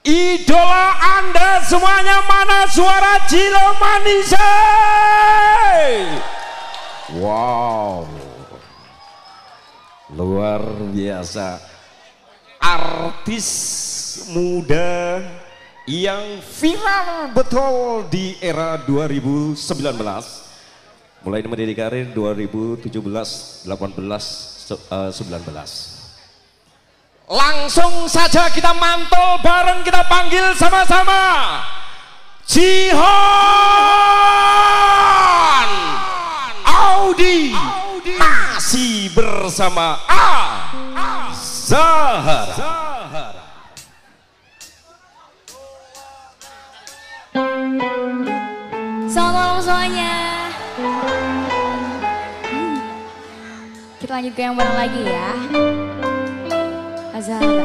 Idola Anda semuanya, mana suara Cilo Manise? Wow, luar biasa. Artis muda yang viral betul di era 2019, mulai mendidik karir 2017, 18, 19. Langsung saja kita mantul bareng, kita panggil sama-sama Jihan Audi masih bersama Zahara. Selamat malam semuanya. Kita lanjut ke yang bareng lagi ya. Zahara.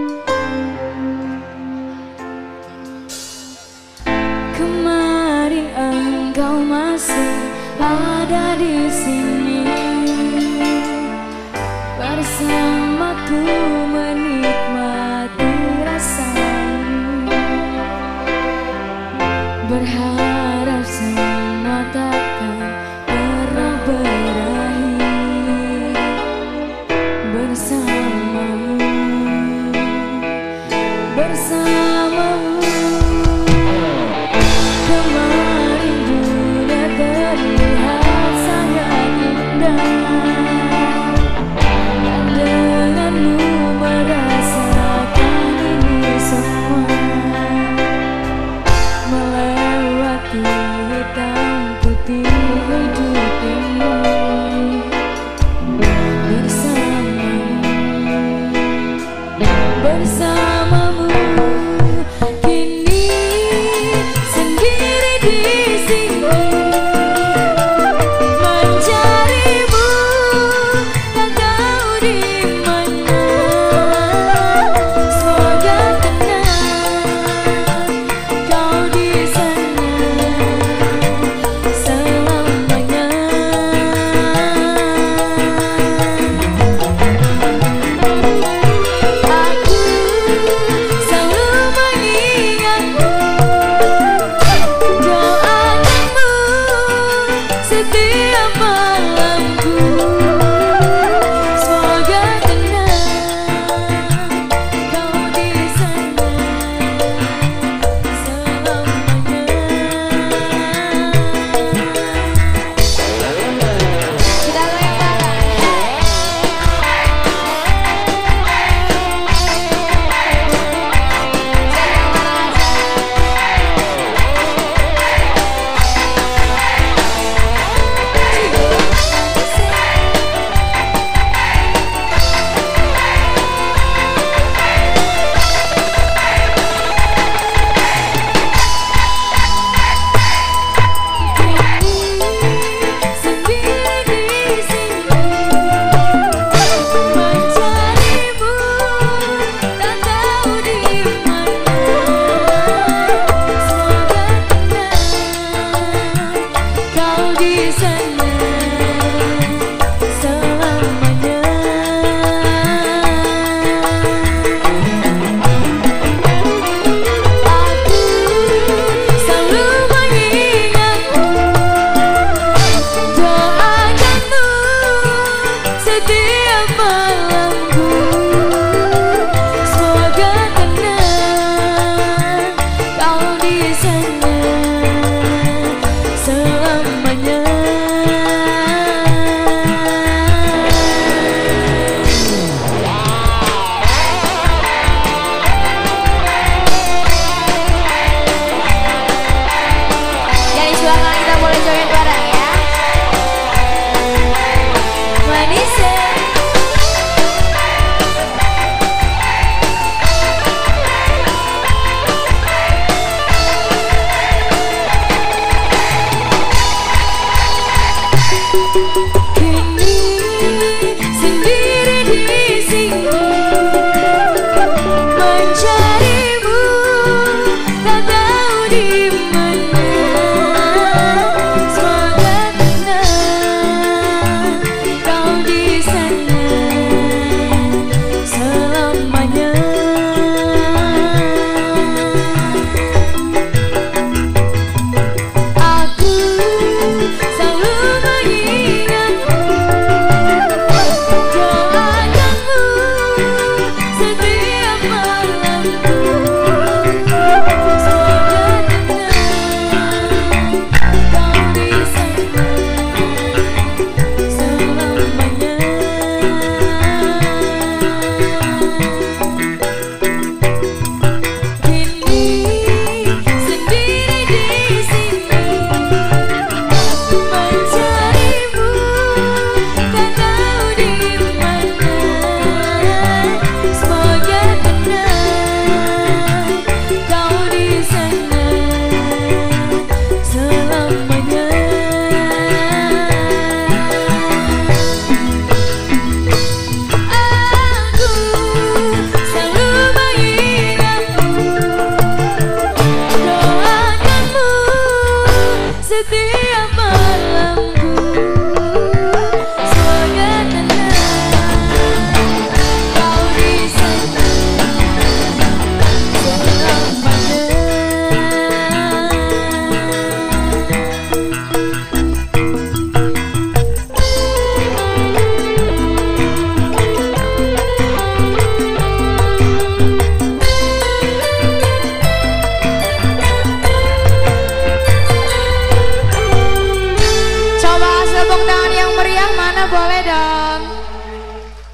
Kemarin engkau masih ada di sini bersamaku menikmati rasanya, berharap semua takkan pernah berakhir bersamamu. Kemarin dunia terlihat sangat indah, dan denganmu merasakan ini semua, melewati hitam putih hidup ini bersamamu.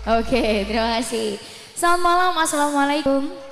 Oke, terima kasih. Selamat malam, assalamualaikum.